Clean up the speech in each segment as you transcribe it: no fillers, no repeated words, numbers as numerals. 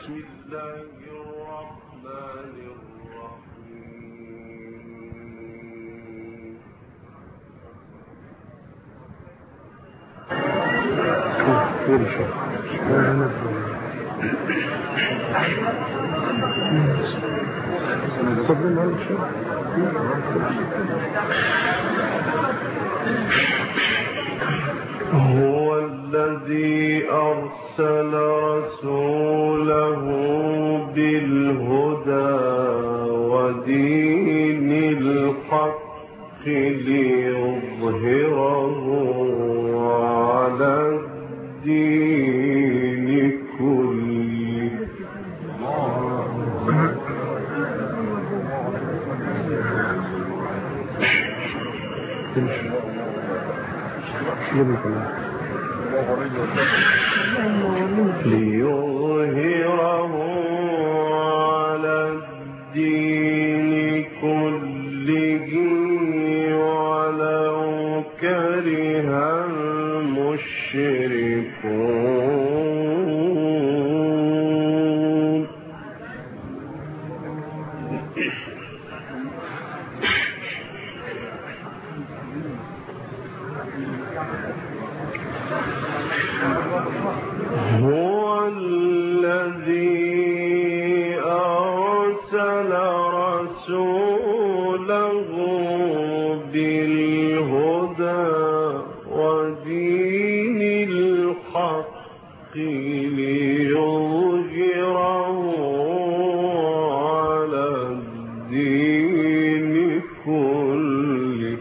بسم الله الرحمن الرحيم هو الذي أرسل رسوله بالهدى ودين الحق ليظهره على الدين كله. ليظهره على الدين كله ولو كره المشركون. هو الذي أرسل رسوله بالهدى ودين الحق ليظهره على الدين كله.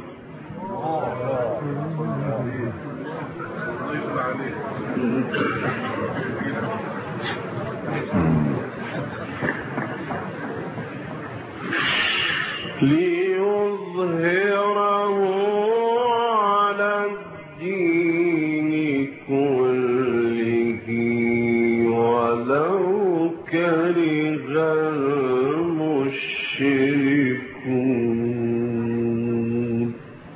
ليظهره على الدين كله ولو كره المشركون.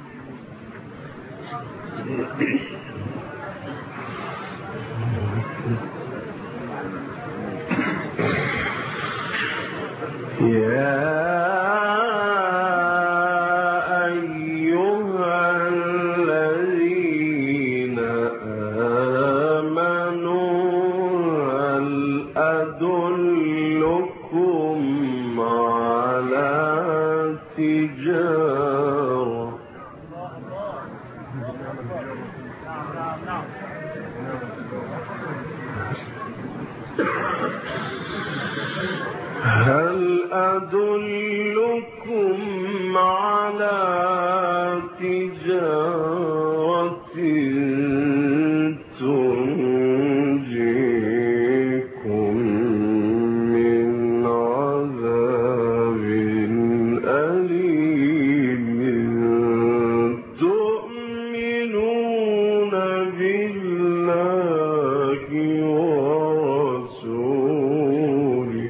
يا أيها الذين آمنوا هل أدلكم على تجارة هل أدلكم على تجارة تنجيكم من عذاب أليم تؤمنون بالله ورسوله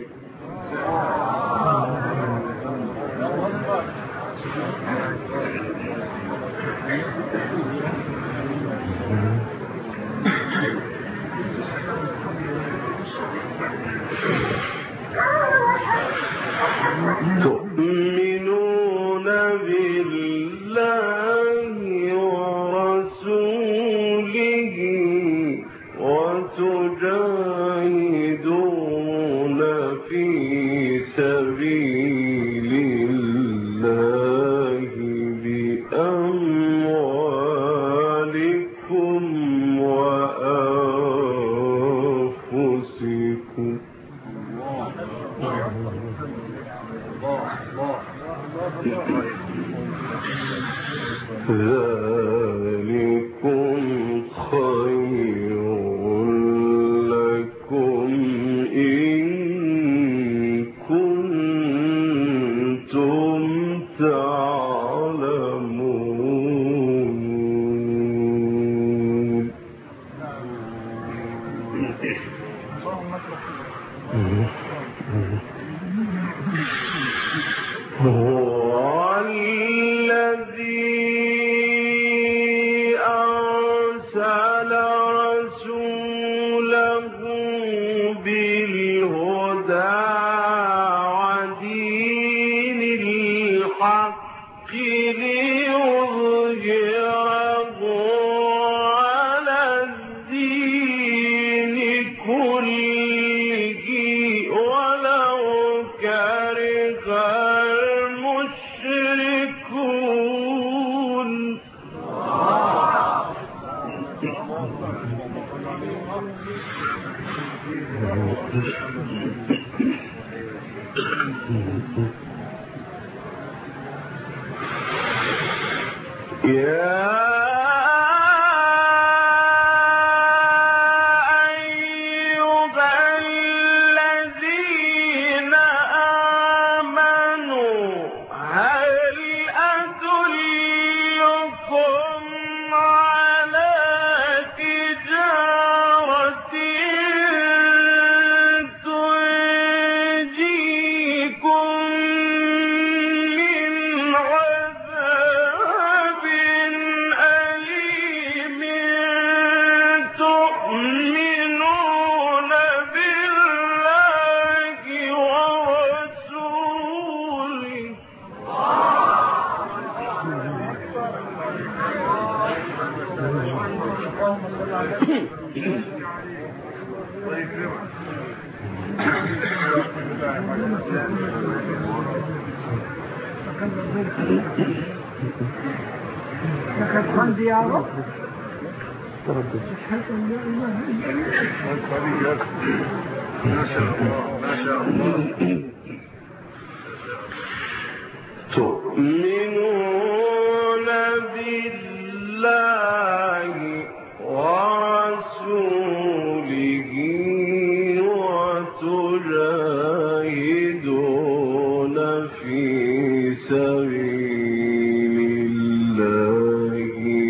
تؤمنون بالله ورسوله وتجاهدون في سبيل الله بأموالكم وأنفسكم. ذلكم خير لكم إن كنتم تعلمون. هو الذي أرسل رسوله بالهدى تؤمنون بالله ورسوله وتجاهدون في سبيل الله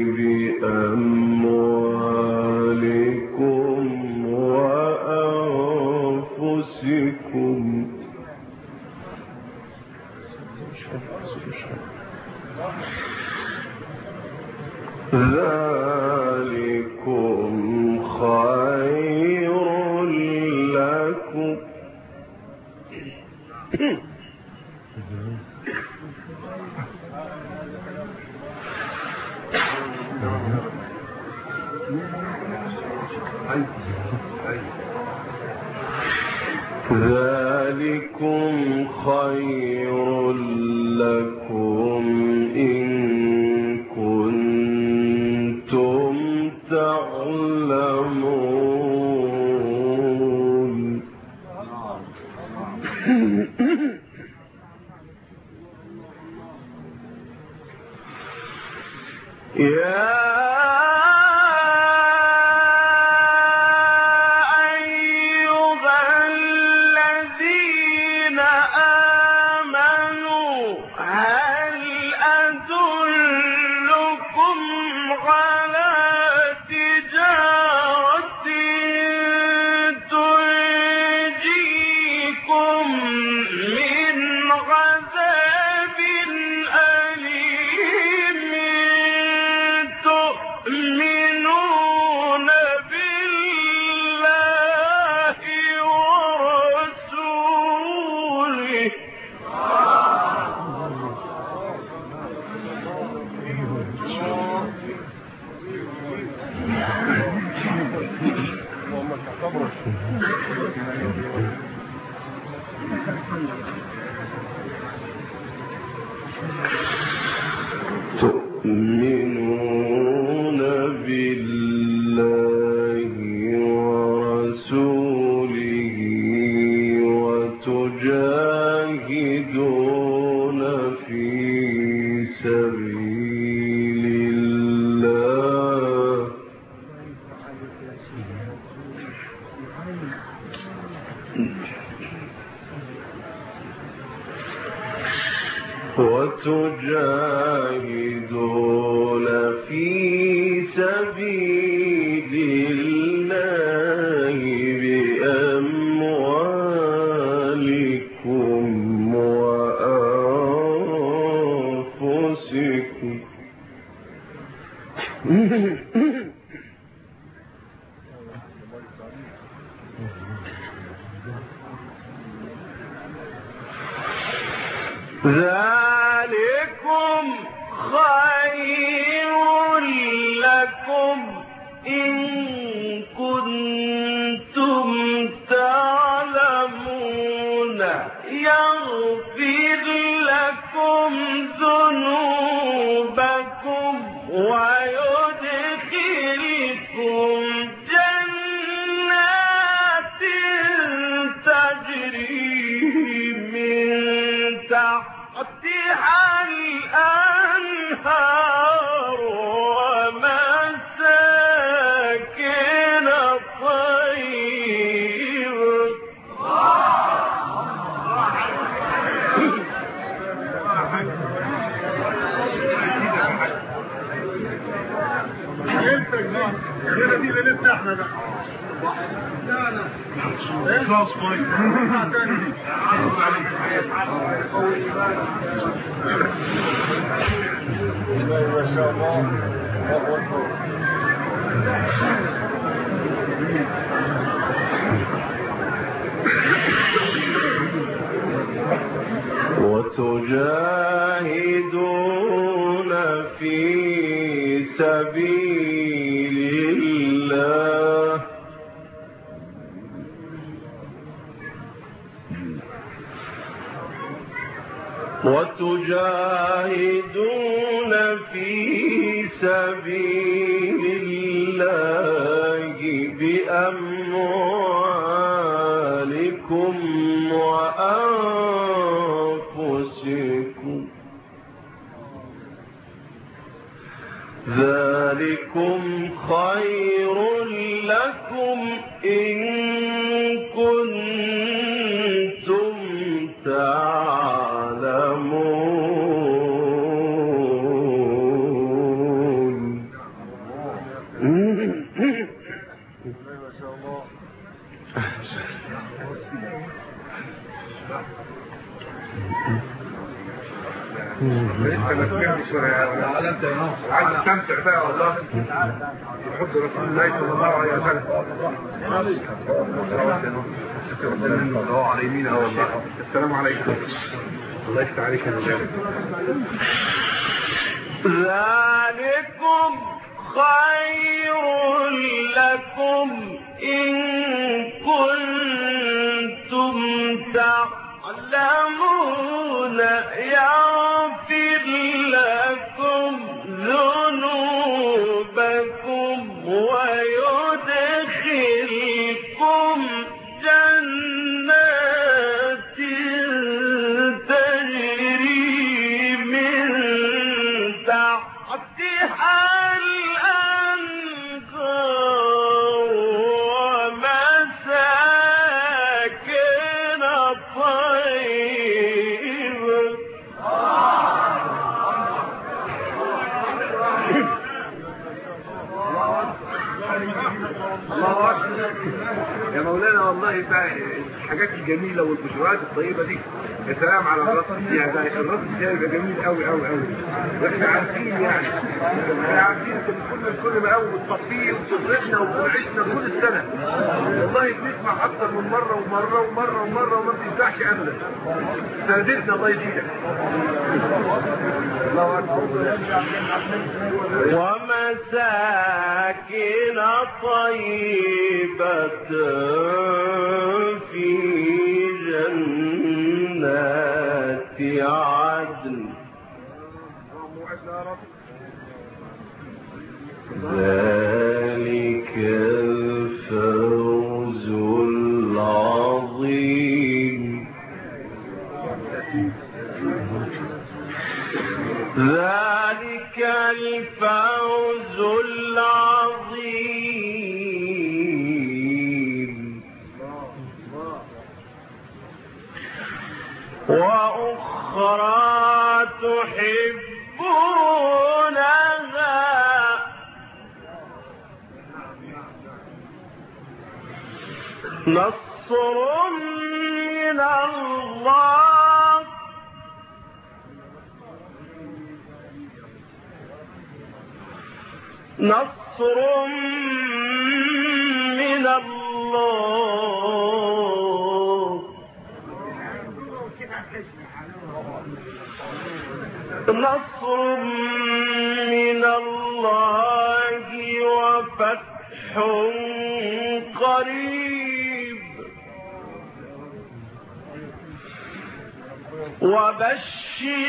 بأموالكم وأنفسكم ذلكم خير لكم ذلكم خير لكم إن كنتم تعلمون يا تؤمنون بالله ورسوله وتجاهدون في سبيل الله وتجاهدون في سبيل الله بأموالكم وأنفسكم ذلكم خير لكم إن كنتم تعلمون يغفر لكم ذنوبكم ويدخلكم جنات وتجاهدون في سبيل الله بأموالكم وأنفسكم ذلكم خير لكم إن كنتم تعلمون. عايز استمتع بقى والله بحب رسول الله صلى الله عليه وسلم. على يمين والله. السلام عليكم. الله يفتح عليك يا رجال. ذلكم خير لكم إن كنتم تعلمون يغفر لكم ذنوبكم ويدخلكم جنات تجري من تحتها الأنهار ومساكن طيبة. الله أكبر يا مولانا. والله بقى الحاجات الجميلة والبشرات الطيبة دي يا سلام على الرصد فيها. ده الرصد ده يبقى جميل قوي قوي قوي. واحنا عارفين يعني احنا عارفين كل ما قوي بالتطبيق وبتدرسنا وبنعيشنا طول السنة. والله بنسمع أكثر من مرة ومرة ومرة ومرة وما بتنفعش أبدا. سادتنا الله يزيدك. الله أكبر. ومساكن طيبة في جنات عدن ذلك الفوز العظيم. ذلك الفوز العظيم. وأخرى تحبونها نصر من الله نصر من الله نصر من الله وفتح قريب وبشر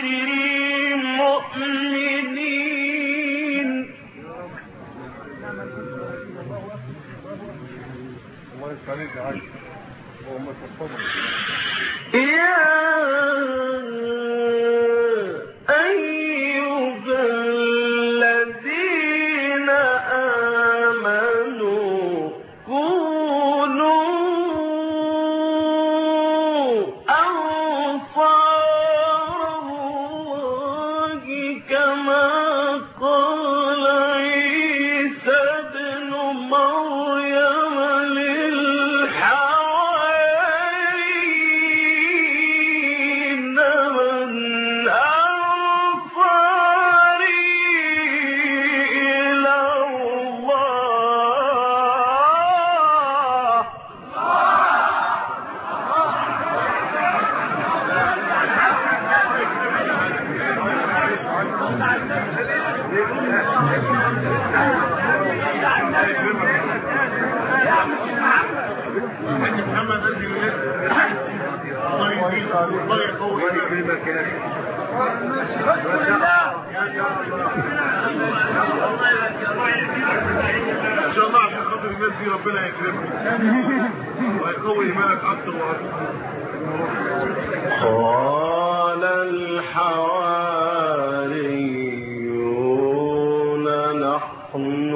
المؤمنين. يا أيها الذين آمنوا كونوا أنصار الله كما قال عيسى ابن مريم الله يكرمك يا اخي. ما شاء الله ما شاء الله ان شاء الله. عشان خاطر الناس دي ربنا يكرمك ويقوي ايمانك اكتر واكتر. قال الحواريون نحن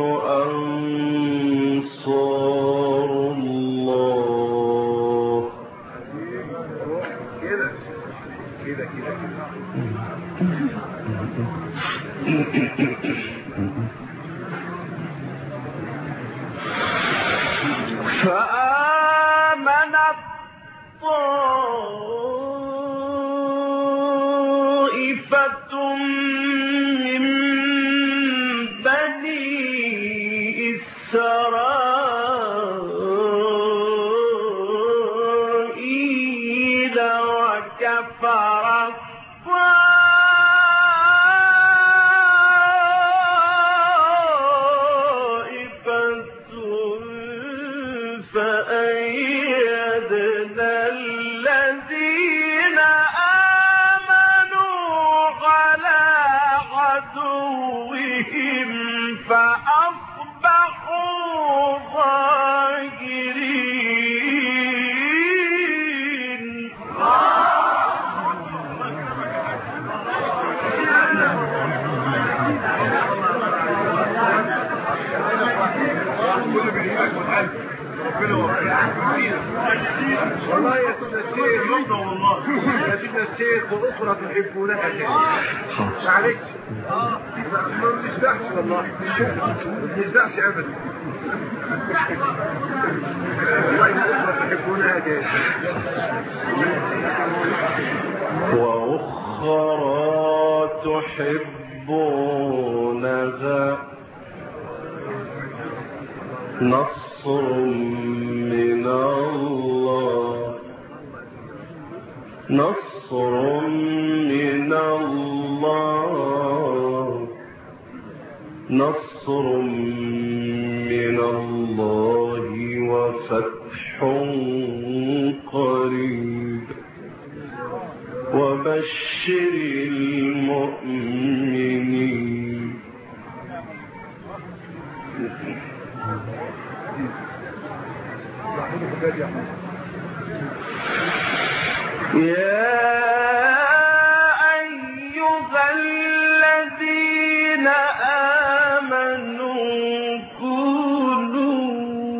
أنصار الله. كده كده كده فآمنت طائفة من بني إسرائيل وكفر فأيدنا الذين آمنوا على عدوهم فأصبحوا ظاهرين. كل بالإيمان والقلب ربنا وفقك. والله يا سيدنا الشيخ رضا، والله يا سيدنا الشيخ وأخرى تحبونها معلش ما بنشبعش والله، ما بنشبعش أبدا والله. أخرى تحبونها جاي وأخرى تحبونها نصر من الله، نصر من الله، نصر من الله وفتح قريب وبشر المؤمنين. يا أيها الذين آمنوا كونوا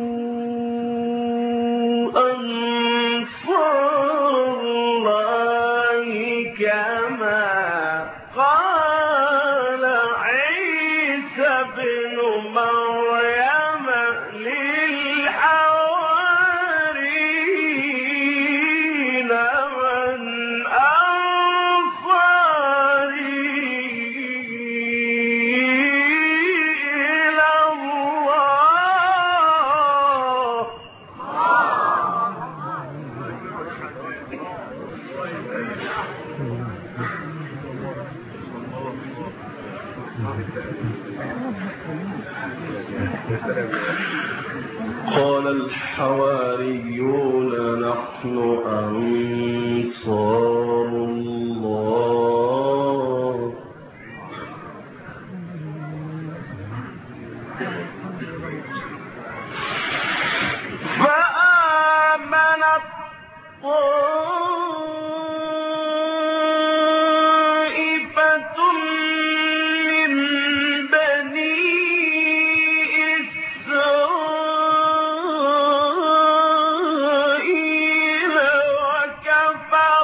أنصار الله كما قال عيسى بن مريم للحواريين من أنصاري إلى الله. قال الحواريون نحن أنصار الله. فآمنت طائفة من بني إسرائيل وكفر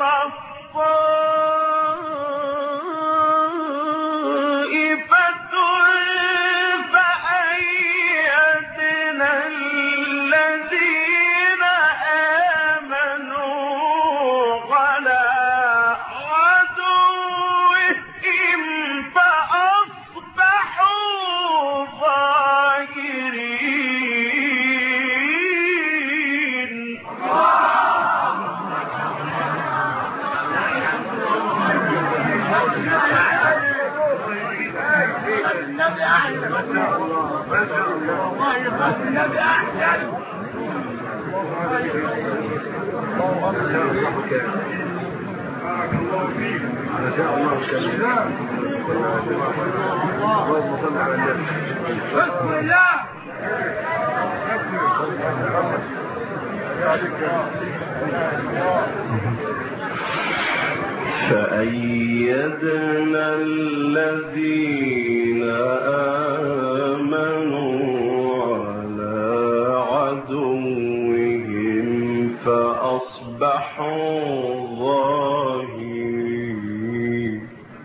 طائفة فأيدنا الذين آمنوا على عدوهم فأصبحوا ظاهرين. ما شاء الله ما شاء الله. ما شاء الله. بارك الله فيك. ما شاء الله وسلم. اللهم صل على النبي. بسم الله. فأيدنا الذين آمنوا على عدوهم فأصبحوا ظاهرين.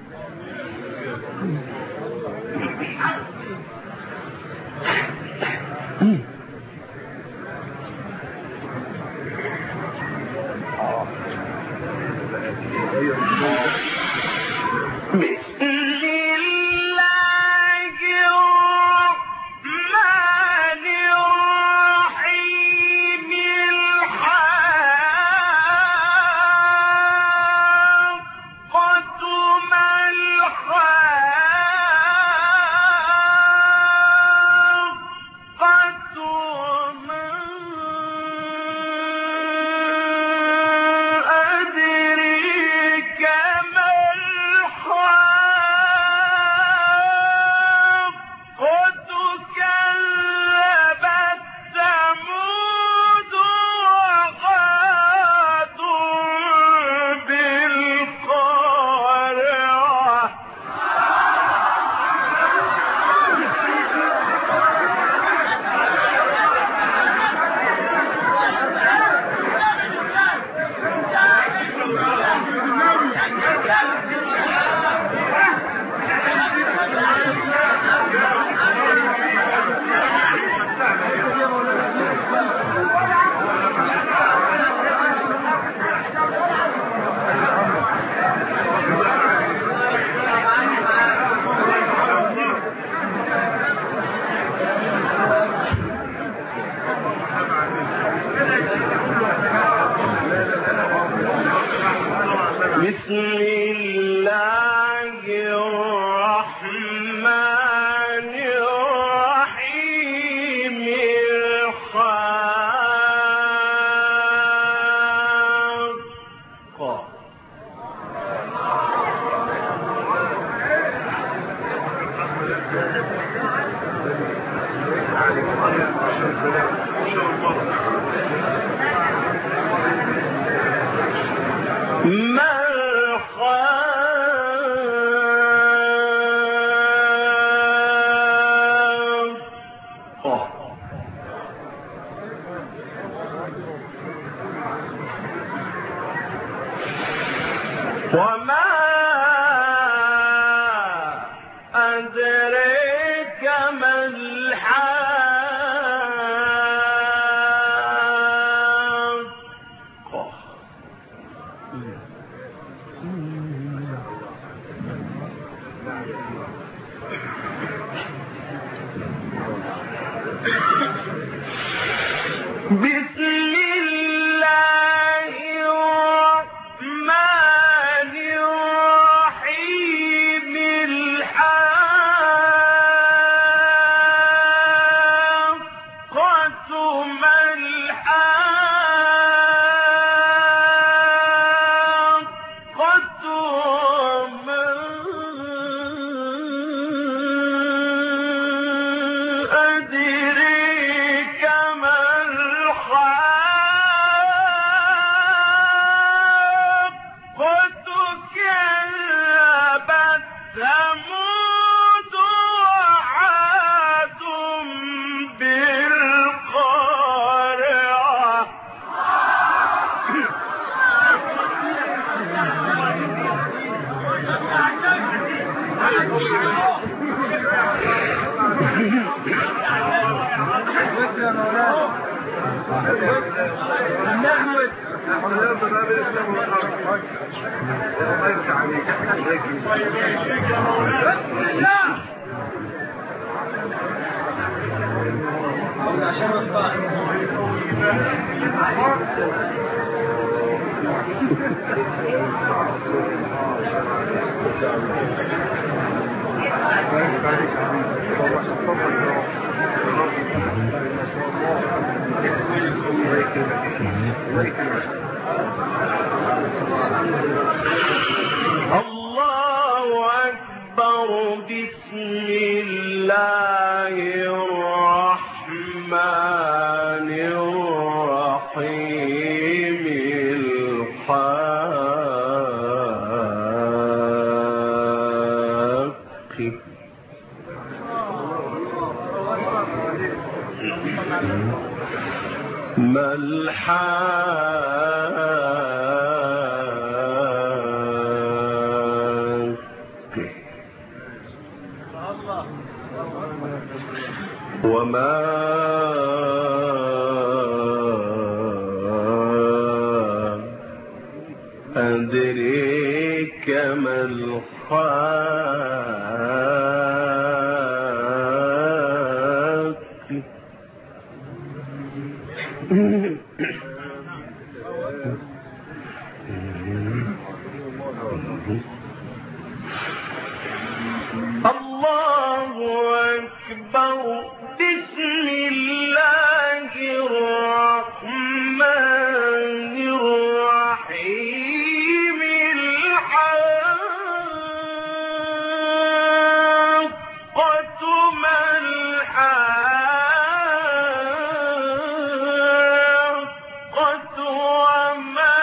بسم الله الرحمن الرحيم. الحاقة ما الحاقة ما أدريك ما الحاقة. كذبت ثمود وعاد بالقارعة. بسم الله الرحمن الرحيم. الحاقة. ما الحاقة. وما أدريك ما الحاقة. بسم الله الرحمن الرحيم. الحاقة ما الحاقة. ما أدريك ما الحاقة. كذبت ثمود وعاد بالقارعة. الله أكبر. بسم الله الرحمن الرحيم. ما الحاقة وما أدريك ما الحاقة. الله أكبر. بسم الله الرحمن الرحيم. الحاقة ما الحاقة وما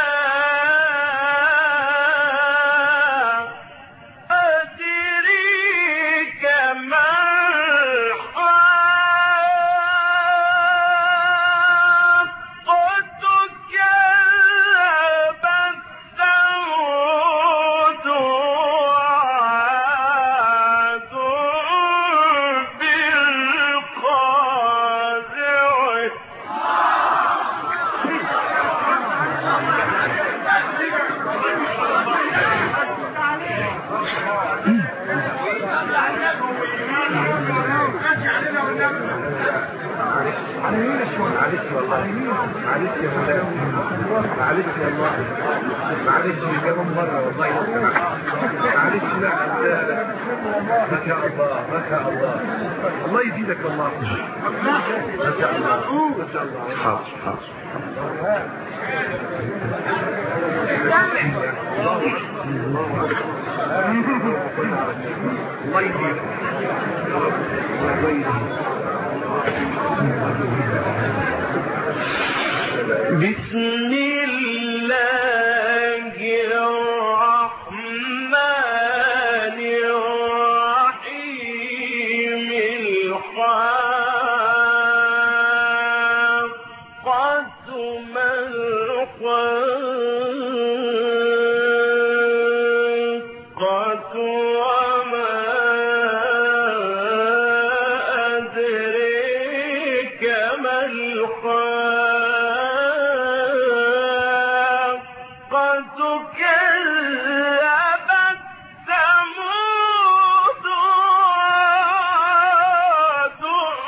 أدريك ما الحاقة. كذبت ثمود وعاد بالقارعة. معلش والله، معلش يا فلان، معلش يا الله، معلش كمان مرة والله، معلش. لا ما شاء الله، ما شاء الله، الله يزيدك الله، ما شاء الله، ما شاء الله. حاضر حاضر. الله يزيدك، الله يزيدك. بسم الله الرحمن الرحيم. الحاقة ما الحاقة وما أدريك ما الحاقة. كذبت ثمود وعاد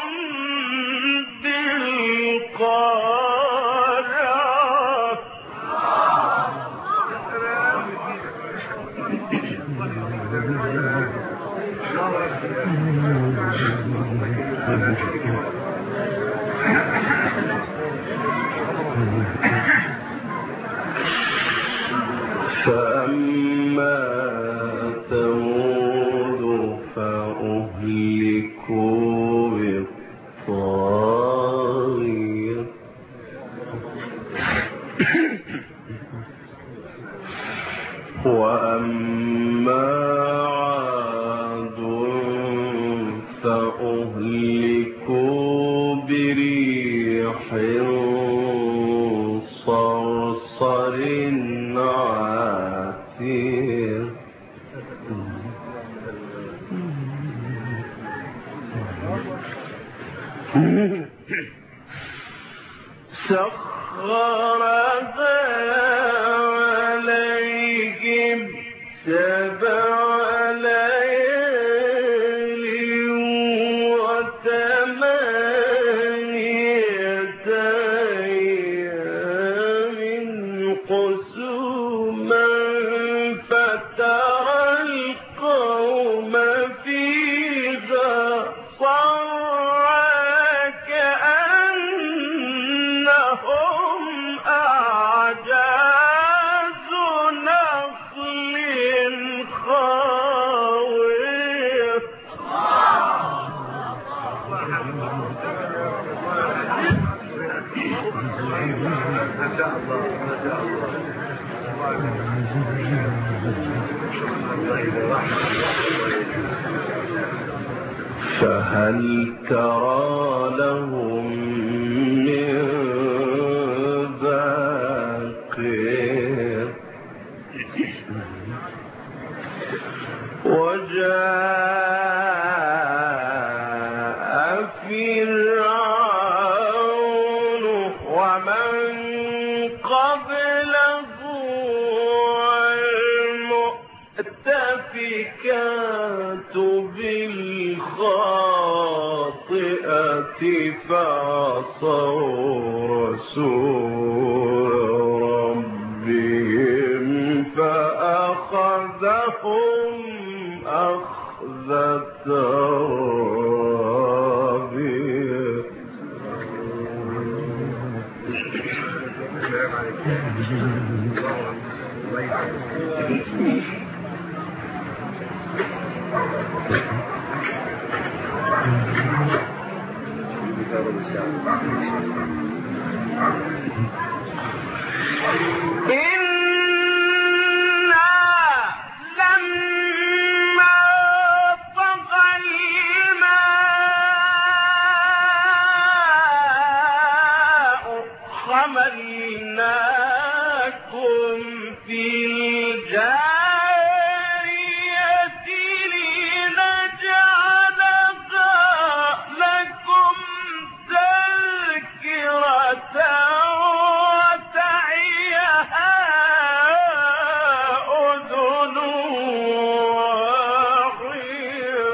بالقارعة. فأما ثمود فأهلكوا بالطاغية. وأما عاد فأهلكوا بريح صرصر عاتية. سخرها عليهم 7 ليال و8 أيام حسوما فترى القوم فيها صرعى كأنهم أعجاز فهل ترى لهم من باقين وجاء فرعون ومن قبله والمؤتفكات بالخاطئة فعصوا رسول ربهم فأخذهم أخذة رابية. حملناكم في الجارية لنجعلها لكم تذكرة وتعيها أذن واعية.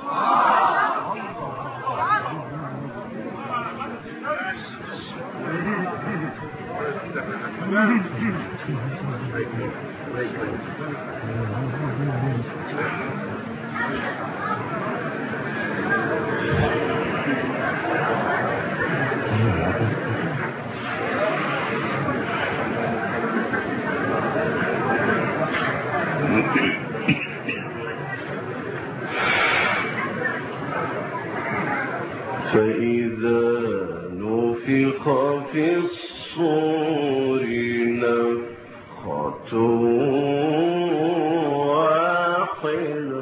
فإذا نفخ في الصور نفخة واحدة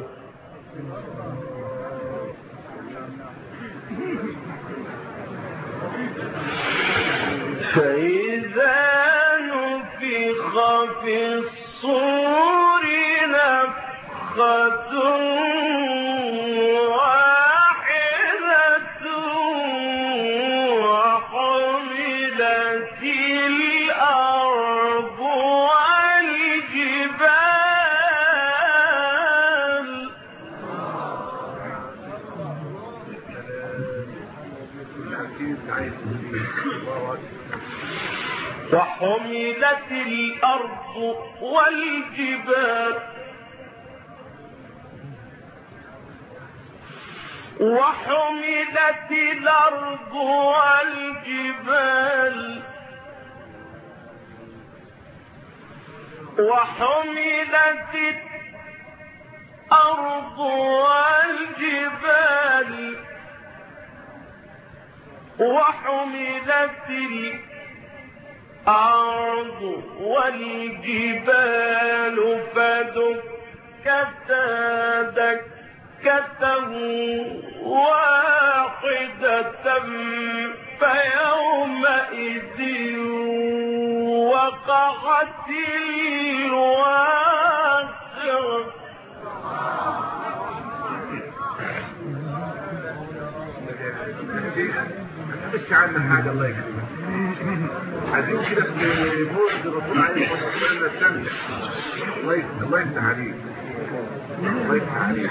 فإذا نفخ في الصور نفخة وحملت الأرض والجبال وحملت الأرض والجبال وحملت الأرض والجبال وحملت الأرض والجبال وحملت الأرض والجبال فدكتا دكة واحدة فيومئذ وقعت الواقعة. بس عنا حاجة الله يكرمك عايزين كده في مولد الرسول عليه الصلاة والسلام نستمتع. الله يفتح عليك الله يفتح عليك.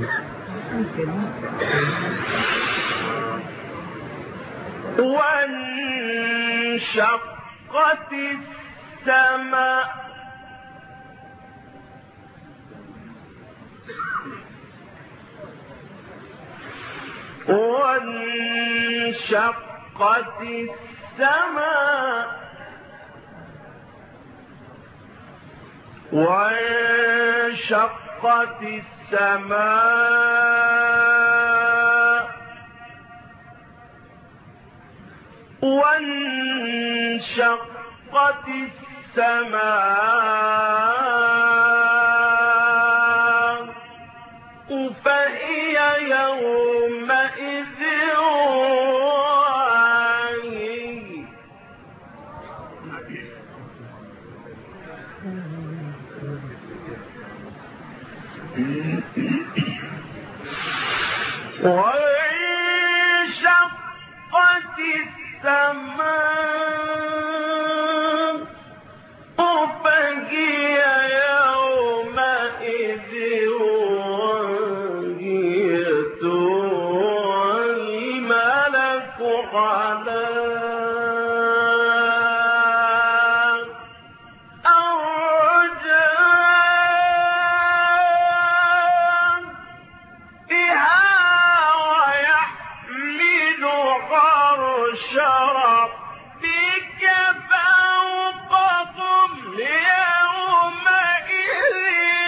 وانشقت السماء وانشقت السماء وانشقت السماء وانشقت وانشقت السماء فهي يومئذ واهية وانشقت السماء فهي يومئذ واهية والملك على ربك فوقهم يومئذ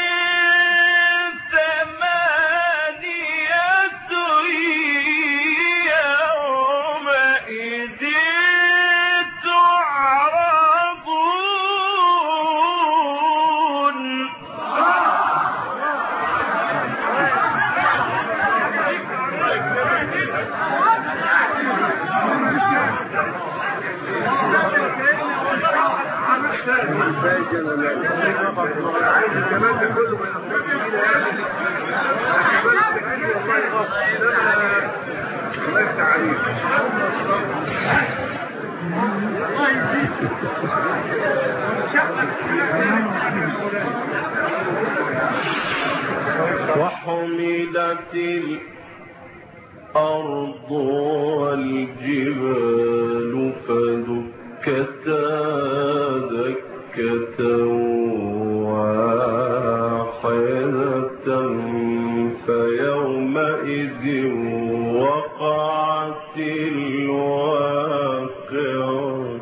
ثمانية يومئذ تعرضون عايز الكلام ده كله ما ينفعش الله يفتح عليك وحملت الأرض والجبال فدكتا دكة واحدة فيومئذ وقعت الواقعة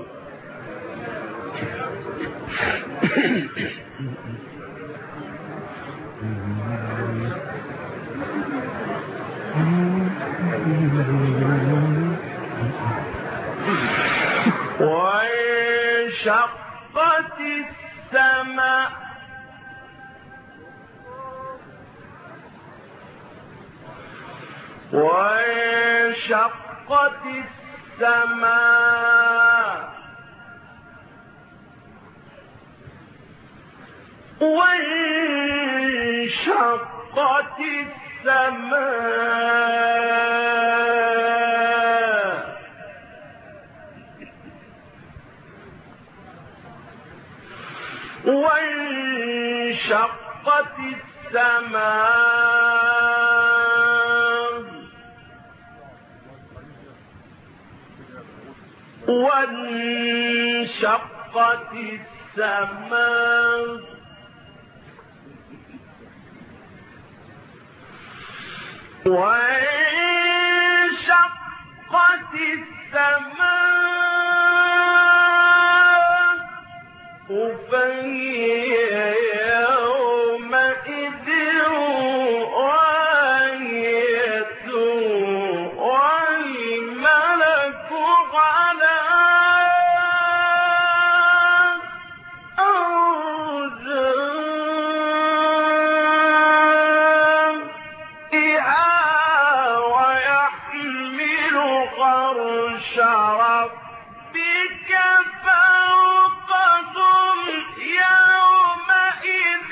وانشقت السماء وانشقت السماء وانشقت السماء وانشقت السماء وانشقت السماء وانشقت السماء فهي يومئذ واهية والملك على أرجائها ويحمل عرش ربك فوقهم يومئذ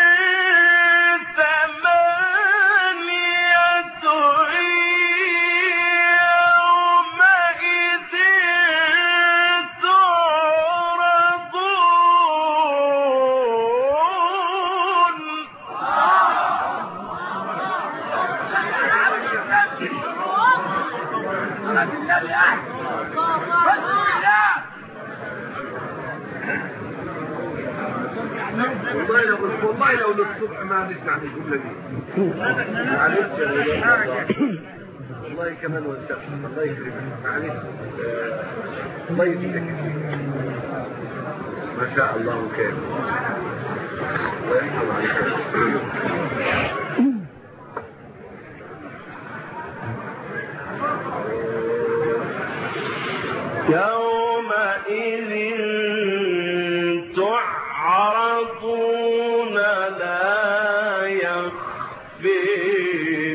ثمانية يومئذ تعرضون والله لو للصبح ما نسمع من الجملة دي معلش والله كمان وسخ الله يكرمك معلش الله يزيدك ما شاء الله كان الله يحفظ عليك يومئذ تعرضون لا يخفي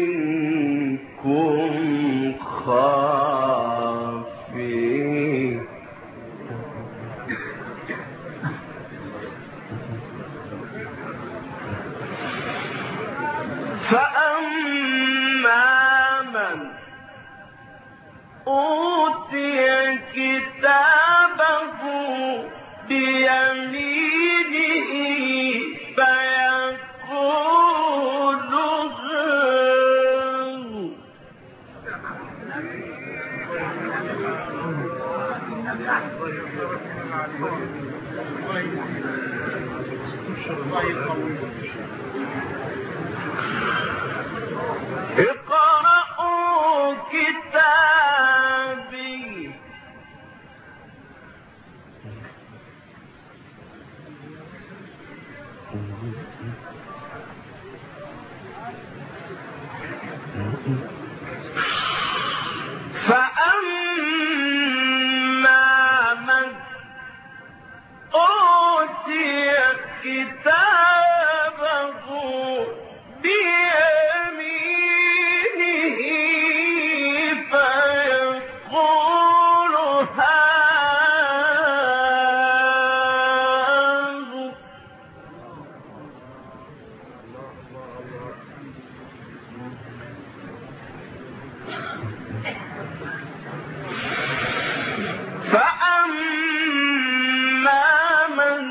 منكم خافي فأما من أوتي كتابه بيمينه فيقول اقرأوا كتابي فأما من أوتي كتابه بيمينه فيقول هاؤم فأما من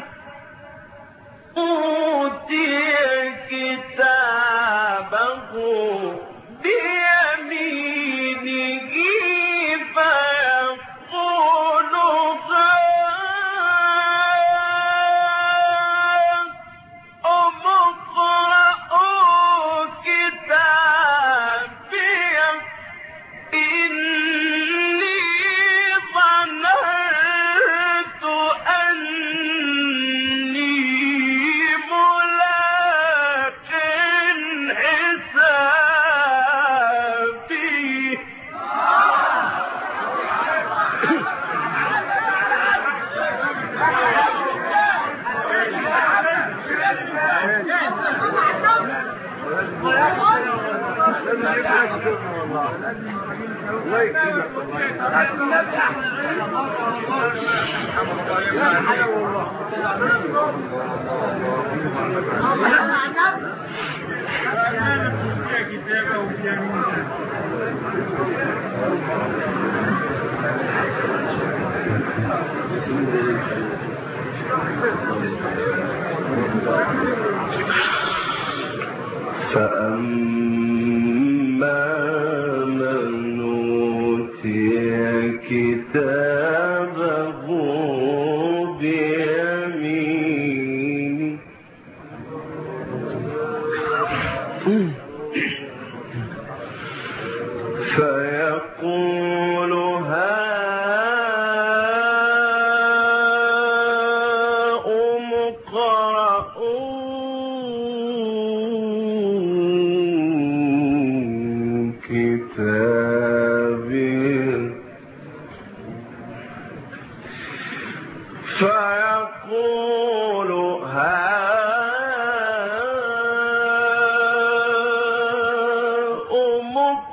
أوتي كتابه بيمينه فيقول هاؤم اقرءوا كتابيه إني ظننت أني ملاق حسابي الله يكرمك فأما من أوتي كتابه بيمينه فيقول هاؤم اقرءوا كتابيه فيقول هاؤم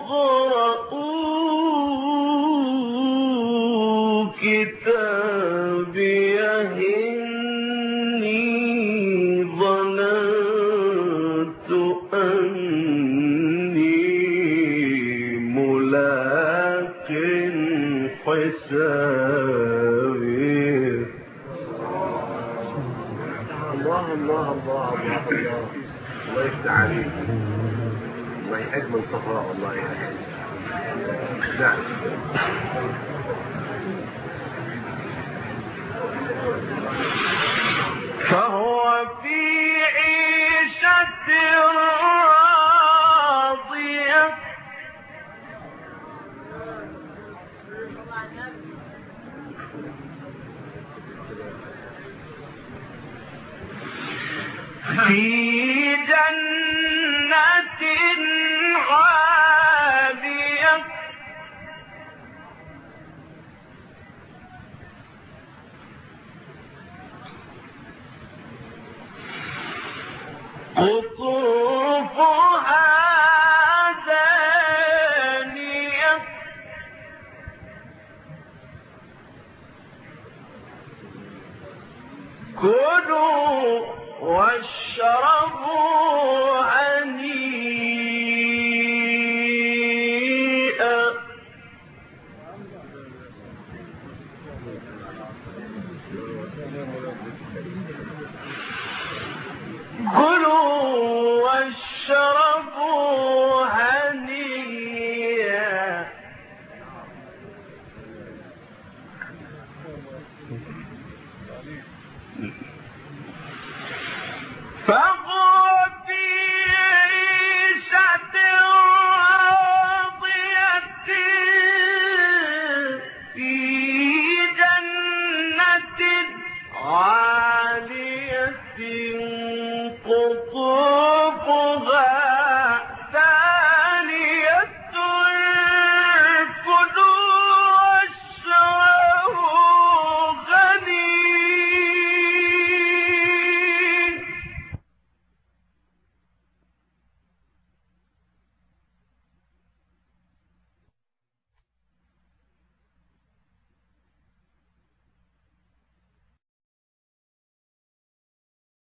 اقرءوا كتابيه إني ظننت أني ملاق حسابي الله الله الله الله الله الله يفتح عليك الله أجمل صفاء الله يعني نعم فهو في عيشة راضية في جنة عالية كلوا واشربوا هنيئا كلوا واشربوا هنيئا فقد